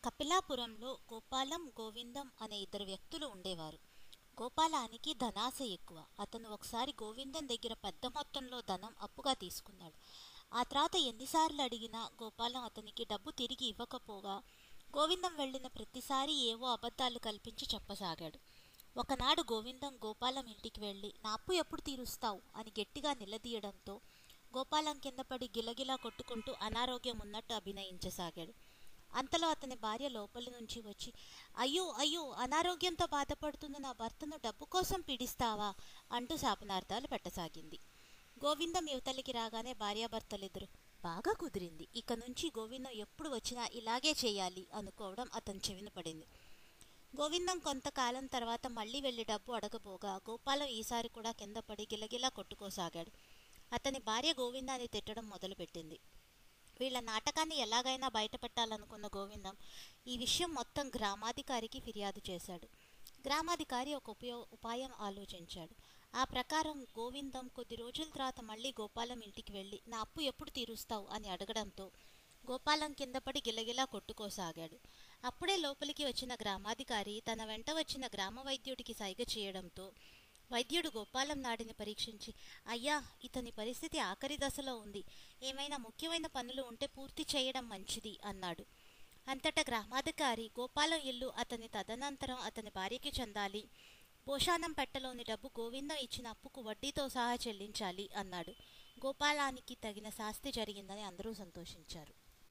కపిలాపురంలో గోపాలం, గోవిందం అనే ఇద్దరు వ్యక్తులు ఉండేవారు. గోపాలానికి ధనాశ ఎక్కువ. అతను ఒకసారి గోవిందం దగ్గర పెద్ద మొత్తంలో ధనం అప్పుగా తీసుకున్నాడు. ఆ తర్వాత ఎన్నిసార్లు అడిగినా గోపాలం అతనికి డబ్బు తిరిగి ఇవ్వకపోగా గోవిందం వెళ్ళిన ప్రతిసారి ఏవో అబద్ధాలు కల్పించి చెప్పసాగాడు. ఒకనాడు గోవిందం గోపాలం ఇంటికి వెళ్ళి నా అప్పు ఎప్పుడు తీరుస్తావు అని గట్టిగా నిలదీయడంతో గోపాలం కింద పడి గిలగిలా కొట్టుకుంటూ అనారోగ్యం ఉన్నట్టు అభినయించసాగాడు. అంతలో అతని భార్య లోపలి నుంచి వచ్చి అయ్యో అయ్యో, అనారోగ్యంతో బాధపడుతున్న నా భర్తను డబ్బు కోసం పీడిస్తావా అంటూ శాపనార్థాలు పెట్టసాగింది. గోవిందం యువతలికి రాగానే భార్యాభర్తలిద్దరు బాగా కుదిరింది, ఇక నుంచి గోవిందం ఎప్పుడు వచ్చినా ఇలాగే చేయాలి అనుకోవడం అతని చెవిన పడింది. గోవిందం కొంతకాలం తర్వాత మళ్ళీ వెళ్ళి డబ్బు అడగబోగా గోపాలం ఈసారి కూడా కింద పడి గిలగిలా కొట్టుకోసాగాడు. అతని భార్య గోవిందాన్ని తిట్టడం మొదలుపెట్టింది. వీళ్ళ నాటకాన్ని ఎలాగైనా బయటపెట్టాలనుకున్న గోవిందం ఈ విషయం మొత్తం గ్రామాధికారికి ఫిర్యాదు చేశాడు. గ్రామాధికారి ఒక ఉపాయం ఆలోచించాడు. ఆ ప్రకారం గోవిందం కొద్ది రోజుల తర్వాత మళ్ళీ గోపాలం ఇంటికి వెళ్ళి నా అప్పు ఎప్పుడు తీరుస్తావు అని అడగడంతో గోపాలం కింద పడి గిలగిలా కొట్టుకోసాగాడు. అప్పుడే లోపలికి వచ్చిన గ్రామాధికారి తన వెంట వచ్చిన గ్రామ వైద్యుడికి సైగ చేయడంతో వైద్యుడు గోపాలం నాడిని పరీక్షించి అయ్యా, ఇతని పరిస్థితి ఆఖరి దశలో ఉంది, ఏమైనా ముఖ్యమైన పనులు ఉంటే పూర్తి చేయడం మంచిది అన్నాడు. అంతటా గ్రామాధికారి గోపాలం ఇల్లు అతని తదనంతరం అతని భార్యకి చెందాలి, భోషానం పెట్టలోని డబ్బు గోవిందం ఇచ్చిన అప్పుకు వడ్డీతో సహా చెల్లించాలి అన్నాడు. గోపాలానికి తగిన శాస్తి జరిగిందని అందరూ సంతోషించారు.